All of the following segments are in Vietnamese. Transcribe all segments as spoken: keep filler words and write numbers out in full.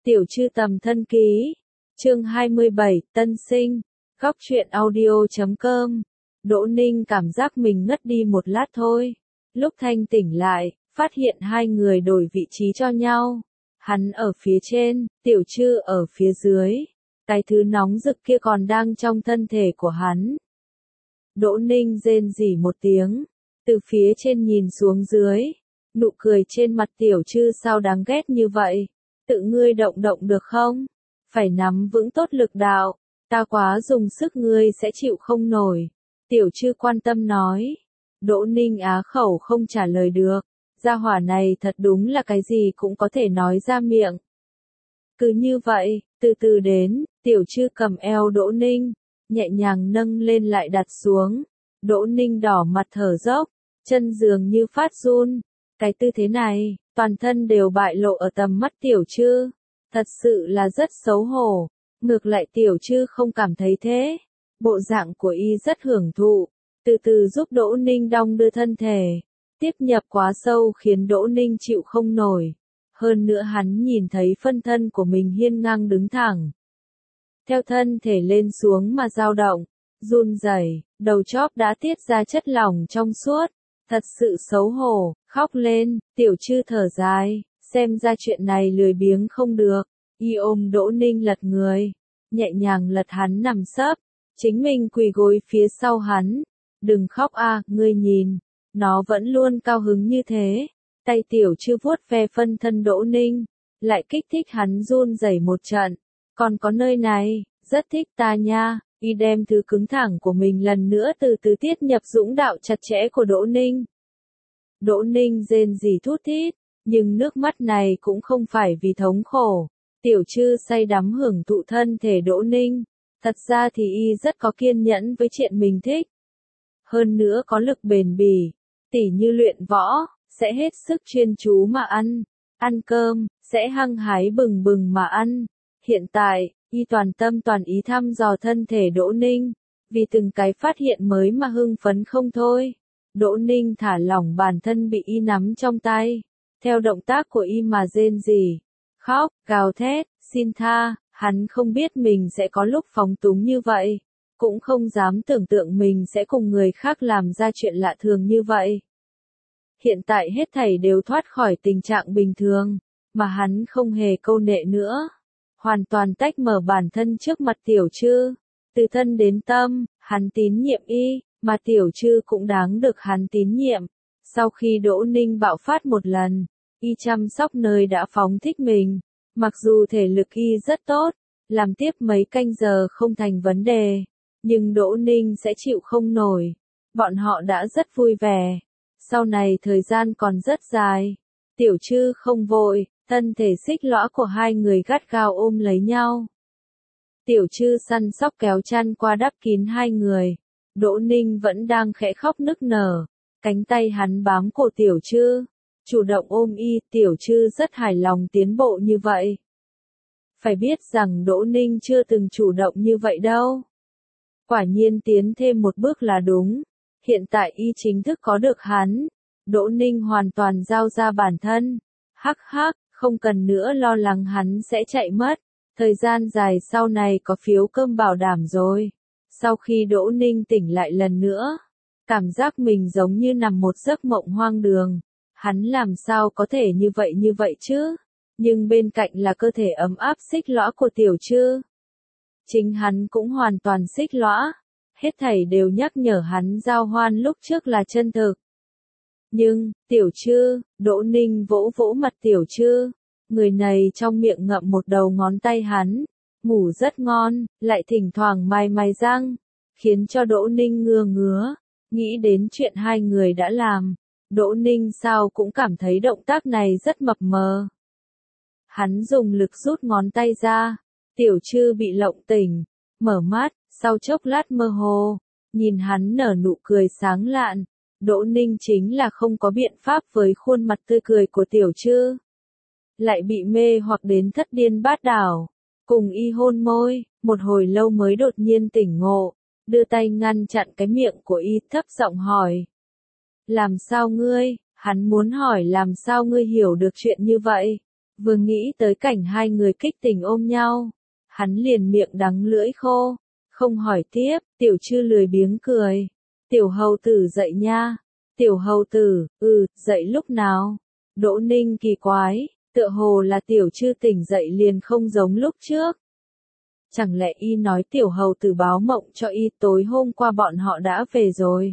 Tiểu Trư Tầm Thân Ký, chương hai mươi bảy, Tân Sinh, Góc truyện audio chấm com. Đỗ Ninh cảm giác mình ngất đi một lát thôi. Lúc thanh tỉnh lại, phát hiện hai người đổi vị trí cho nhau. Hắn ở phía trên, Tiểu Trư ở phía dưới. Cái thứ nóng rực kia còn đang trong thân thể của hắn. Đỗ Ninh rên rỉ một tiếng, từ phía trên nhìn xuống dưới. Nụ cười trên mặt Tiểu Trư sao đáng ghét như vậy? Tự ngươi động động được không? Phải nắm vững tốt lực đạo, ta quá dùng sức ngươi sẽ chịu không nổi. Tiểu Trư quan tâm nói. Đỗ Ninh á khẩu không trả lời được. Gia hỏa này thật đúng là cái gì cũng có thể nói ra miệng. Cứ như vậy, từ từ đến, Tiểu Trư cầm eo Đỗ Ninh, nhẹ nhàng nâng lên lại đặt xuống. Đỗ Ninh đỏ mặt thở dốc, chân dường như phát run. Cái tư thế này, toàn thân đều bại lộ ở tầm mắt Tiểu Trư. Thật sự là rất xấu hổ. Ngược lại Tiểu Trư không cảm thấy thế. Bộ dạng của y rất hưởng thụ. Từ từ giúp Đỗ Ninh đong đưa thân thể. Tiếp nhập quá sâu khiến Đỗ Ninh chịu không nổi. Hơn nữa hắn nhìn thấy phân thân của mình hiên ngang đứng thẳng. Theo thân thể lên xuống mà dao động, run rẩy, đầu chóp đã tiết ra chất lỏng trong suốt. Thật sự xấu hổ, khóc lên, Tiểu Trư thở dài, xem ra chuyện này lười biếng không được. Y ôm Đỗ Ninh lật người, nhẹ nhàng lật hắn nằm sấp, chính mình quỳ gối phía sau hắn. Đừng khóc a, ngươi nhìn, nó vẫn luôn cao hứng như thế. Tay Tiểu Trư vuốt ve phân thân Đỗ Ninh, lại kích thích hắn run rẩy một trận. Còn có nơi này, rất thích ta nha. Y đem thứ cứng thẳng của mình lần nữa từ từ tiết nhập dũng đạo chặt chẽ của Đỗ Ninh. Đỗ Ninh rên rỉ thút thít, nhưng nước mắt này cũng không phải vì thống khổ. Tiểu Trư say đắm hưởng thụ thân thể Đỗ Ninh. Thật ra thì y rất có kiên nhẫn với chuyện mình thích. Hơn nữa có lực bền bỉ, tỉ như luyện võ, sẽ hết sức chuyên chú mà ăn. Ăn cơm, sẽ hăng hái bừng bừng mà ăn. Hiện tại, y toàn tâm toàn ý thăm dò thân thể Đỗ Ninh, vì từng cái phát hiện mới mà hưng phấn không thôi. Đỗ Ninh thả lỏng bản thân bị y nắm trong tay, theo động tác của y mà rên rỉ, khóc, gào thét, xin tha. Hắn không biết mình sẽ có lúc phóng túng như vậy, cũng không dám tưởng tượng mình sẽ cùng người khác làm ra chuyện lạ thường như vậy. Hiện tại hết thảy đều thoát khỏi tình trạng bình thường, mà hắn không hề câu nệ nữa. Hoàn toàn tách mở bản thân trước mặt Tiểu Trư. Từ thân đến tâm, hắn tín nhiệm y, mà Tiểu Trư cũng đáng được hắn tín nhiệm. Sau khi Đỗ Ninh bạo phát một lần, y chăm sóc nơi đã phóng thích mình. Mặc dù thể lực y rất tốt, làm tiếp mấy canh giờ không thành vấn đề, nhưng Đỗ Ninh sẽ chịu không nổi. Bọn họ đã rất vui vẻ. Sau này thời gian còn rất dài. Tiểu Trư không vội. Thân thể xích lõa của hai người gắt gao ôm lấy nhau. Tiểu Trư săn sóc kéo chăn qua đắp kín hai người. Đỗ Ninh vẫn đang khẽ khóc nức nở. Cánh tay hắn bám cổ Tiểu Trư, chủ động ôm y. Tiểu Trư rất hài lòng tiến bộ như vậy. Phải biết rằng Đỗ Ninh chưa từng chủ động như vậy đâu. Quả nhiên tiến thêm một bước là đúng. Hiện tại y chính thức có được hắn. Đỗ Ninh hoàn toàn giao ra bản thân. Hắc hắc. Không cần nữa lo lắng hắn sẽ chạy mất. Thời gian dài sau này có phiếu cơm bảo đảm rồi. Sau khi Đỗ Ninh tỉnh lại lần nữa, cảm giác mình giống như nằm một giấc mộng hoang đường. Hắn làm sao có thể như vậy như vậy chứ? Nhưng bên cạnh là cơ thể ấm áp xích lõa của Tiểu Trư. Chính hắn cũng hoàn toàn xích lõa. Hết thảy đều nhắc nhở hắn giao hoan lúc trước là chân thực. Nhưng, Tiểu Trư, Đỗ Ninh vỗ vỗ mặt Tiểu Trư. Người này trong miệng ngậm một đầu ngón tay hắn. Ngủ rất ngon, lại thỉnh thoảng mài mài răng. Khiến cho Đỗ Ninh ngưa ngứa. Nghĩ đến chuyện hai người đã làm. Đỗ Ninh sao cũng cảm thấy động tác này rất mập mờ. Hắn dùng lực rút ngón tay ra. Tiểu Trư bị lộng tỉnh. Mở mắt, sau chốc lát mơ hồ. Nhìn hắn nở nụ cười sáng lạn. Đỗ Ninh chính là không có biện pháp với khuôn mặt tươi cười của Tiểu Trư. Lại bị mê hoặc đến thất điên bát đảo. Cùng y hôn môi, một hồi lâu mới đột nhiên tỉnh ngộ. Đưa tay ngăn chặn cái miệng của y, thấp giọng hỏi. Làm sao ngươi? Hắn muốn hỏi làm sao ngươi hiểu được chuyện như vậy. Vừa nghĩ tới cảnh hai người kích tình ôm nhau, hắn liền miệng đắng lưỡi khô, không hỏi tiếp, Tiểu Trư lười biếng cười. Tiểu hầu tử dậy nha. Tiểu hầu tử, ừ, dậy lúc nào? Đỗ Ninh kỳ quái, tựa hồ là Tiểu Trư tỉnh dậy liền không giống lúc trước. Chẳng lẽ y nói Tiểu hầu tử báo mộng cho y tối hôm qua bọn họ đã về rồi?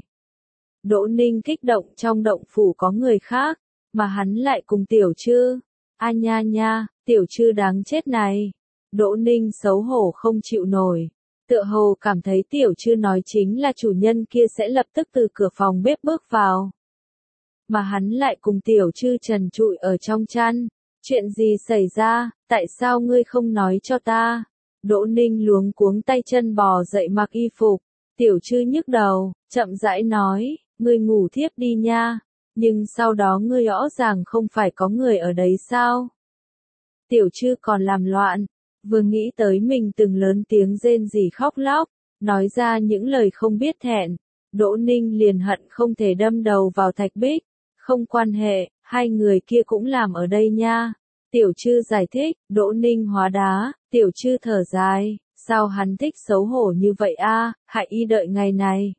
Đỗ Ninh kích động, trong động phủ có người khác, mà hắn lại cùng Tiểu Trư. A nha nha, Tiểu Trư đáng chết này. Đỗ Ninh xấu hổ không chịu nổi. Tựa hồ cảm thấy Tiểu Trư nói chính là chủ nhân kia sẽ lập tức từ cửa phòng bếp bước vào. Mà hắn lại cùng Tiểu Trư trần trụi ở trong chăn. Chuyện gì xảy ra, tại sao ngươi không nói cho ta? Đỗ Ninh luống cuống tay chân bò dậy mặc y phục. Tiểu Trư nhức đầu, chậm rãi nói, ngươi ngủ thiếp đi nha. Nhưng sau đó ngươi rõ ràng không phải có người ở đấy sao? Tiểu Trư còn làm loạn, vừa nghĩ tới mình từng lớn tiếng rên rỉ khóc lóc, nói ra những lời không biết thẹn, Đỗ Ninh liền hận không thể đâm đầu vào thạch bích. Không quan hệ, hai người kia cũng làm ở đây nha. Tiểu Trư giải thích, Đỗ Ninh hóa đá, Tiểu Trư thở dài, sao hắn thích xấu hổ như vậy a, hại y đợi ngày này.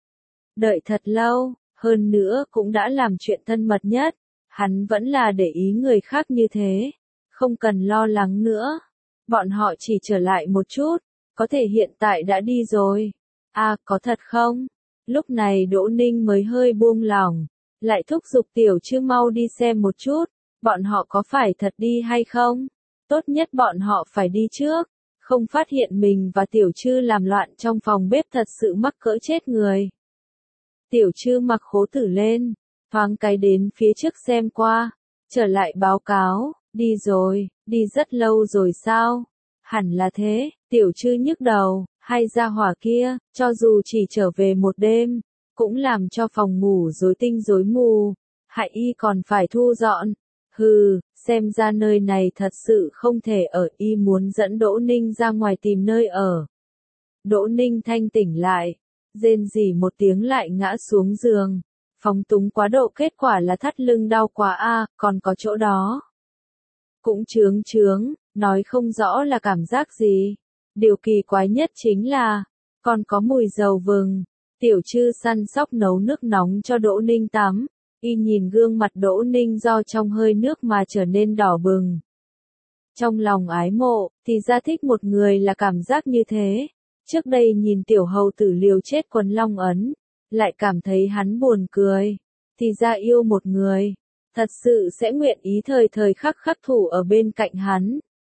Đợi thật lâu, hơn nữa cũng đã làm chuyện thân mật nhất, hắn vẫn là để ý người khác như thế, không cần lo lắng nữa. Bọn họ chỉ trở lại một chút, có thể hiện tại đã đi rồi. À, có thật không? Lúc này Đỗ Ninh mới hơi buông lỏng, lại thúc giục Tiểu Trư mau đi xem một chút, bọn họ có phải thật đi hay không? Tốt nhất bọn họ phải đi trước, không phát hiện mình và Tiểu Trư làm loạn trong phòng bếp thật sự mắc cỡ chết người. Tiểu Trư mặc khố tử lên, thoáng cái đến phía trước xem qua, trở lại báo cáo, đi rồi, đi rất lâu rồi sao? Hẳn là thế, Tiểu Trư nhức đầu, hay gia hỏa kia, cho dù chỉ trở về một đêm, cũng làm cho phòng ngủ rối tinh rối mù, hại y còn phải thu dọn. Hừ, xem ra nơi này thật sự không thể ở, y muốn dẫn Đỗ Ninh ra ngoài tìm nơi ở. Đỗ Ninh thanh tỉnh lại, rên rỉ một tiếng lại ngã xuống giường, phóng túng quá độ kết quả là thắt lưng đau quá a, còn có chỗ đó. Cũng chướng chướng, nói không rõ là cảm giác gì. Điều kỳ quái nhất chính là, còn có mùi dầu vừng. Tiểu Trư săn sóc nấu nước nóng cho Đỗ Ninh tắm, y nhìn gương mặt Đỗ Ninh do trong hơi nước mà trở nên đỏ bừng. Trong lòng ái mộ, thì ra thích một người là cảm giác như thế. Trước đây nhìn tiểu hầu tử liều chết quấn long ấn, lại cảm thấy hắn buồn cười. Thì ra yêu một người, thật sự sẽ nguyện ý thời thời khắc khắc thủ ở bên cạnh hắn.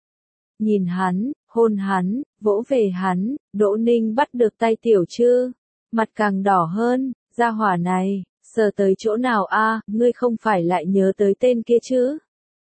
Nhìn hắn, hôn hắn, vỗ về hắn, Đỗ Ninh bắt được tay Tiểu Trư, mặt càng đỏ hơn, gia hỏa này, sờ tới chỗ nào a, ngươi không phải lại nhớ tới tên kia chứ?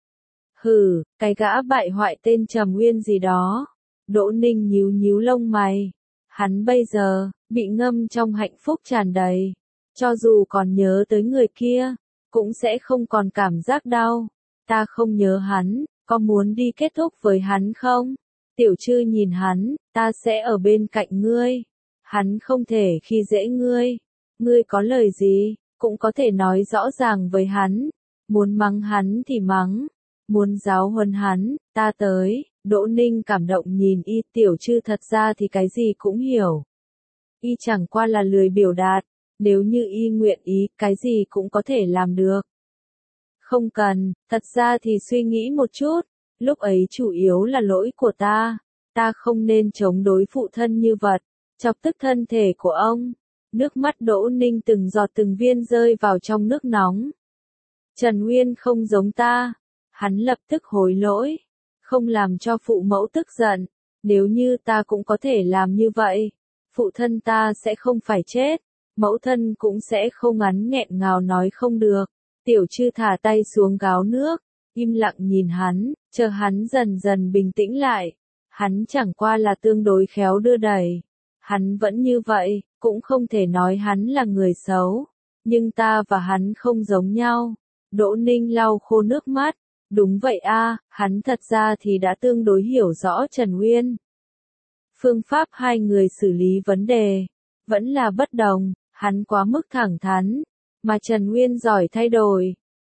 Hừ, cái gã bại hoại tên Trầm Uyên gì đó. Đỗ Ninh nhíu nhíu lông mày. Hắn bây giờ, bị ngâm trong hạnh phúc tràn đầy. Cho dù còn nhớ tới người kia, cũng sẽ không còn cảm giác đau. Ta không nhớ hắn, có muốn đi kết thúc với hắn không? Tiểu Trư nhìn hắn, ta sẽ ở bên cạnh ngươi. Hắn không thể khi dễ ngươi. Ngươi có lời gì, cũng có thể nói rõ ràng với hắn. Muốn mắng hắn thì mắng. Muốn giáo huấn hắn, ta tới. Đỗ Ninh cảm động nhìn y, Tiểu Trư thật ra thì cái gì cũng hiểu. Y chẳng qua là lười biểu đạt, nếu như y nguyện ý, cái gì cũng có thể làm được. Không cần, thật ra thì suy nghĩ một chút, lúc ấy chủ yếu là lỗi của ta, ta không nên chống đối phụ thân như vật, chọc tức thân thể của ông. Nước mắt Đỗ Ninh từng giọt từng viên rơi vào trong nước nóng. Trần Uyên không giống ta, hắn lập tức hối lỗi. Không làm cho phụ mẫu tức giận, nếu như ta cũng có thể làm như vậy, phụ thân ta sẽ không phải chết, mẫu thân cũng sẽ không ngắn nghẹn ngào nói không được. Tiểu Trư thả tay xuống gáo nước, im lặng nhìn hắn, chờ hắn dần dần bình tĩnh lại. Hắn chẳng qua là tương đối khéo đưa đẩy. Hắn vẫn như vậy, cũng không thể nói hắn là người xấu. Nhưng ta và hắn không giống nhau. Đỗ Ninh lau khô nước mắt. Đúng vậy a, hắn thật ra thì đã tương đối hiểu rõ Trần Uyên. Phương pháp hai người xử lý vấn đề, vẫn là bất đồng, hắn quá mức thẳng thắn, mà Trần Uyên giỏi thay đổi.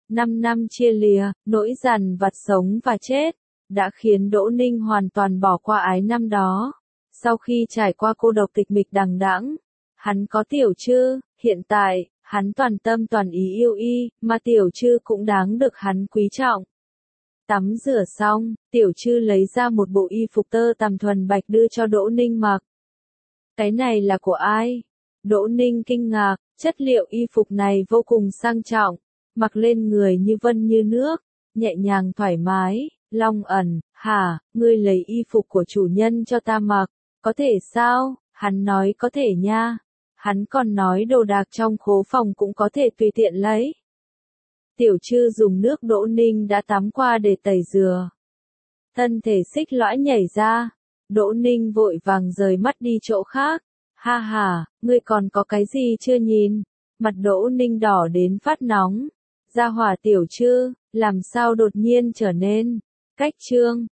Năm năm chia lìa, nỗi dằn vặt sống và chết, đã khiến Đỗ Ninh hoàn toàn bỏ qua ái năm đó. Sau khi trải qua cô độc tịch mịch đằng đẵng, hắn có Tiểu Trư, hiện tại, hắn toàn tâm toàn ý yêu y, mà Tiểu Trư cũng đáng được hắn quý trọng. Tắm rửa xong, Tiểu Trư lấy ra một bộ y phục tơ tằm thuần bạch đưa cho Đỗ Ninh mặc. Cái này là của ai? Đỗ Ninh kinh ngạc, chất liệu y phục này vô cùng sang trọng, mặc lên người như vân như nước, nhẹ nhàng thoải mái. Long ẩn, hả, ngươi lấy y phục của chủ nhân cho ta mặc, có thể sao? Hắn nói có thể nha. Hắn còn nói đồ đạc trong khố phòng cũng có thể tùy tiện lấy. Tiểu Trư dùng nước Đỗ Ninh đã tắm qua để tẩy rửa. Thân thể xích lõa nhảy ra. Đỗ Ninh vội vàng rời mắt đi chỗ khác. Ha ha, ngươi còn có cái gì chưa nhìn? Mặt Đỗ Ninh đỏ đến phát nóng. Gia hỏa Tiểu Trư, làm sao đột nhiên trở nên cách trương.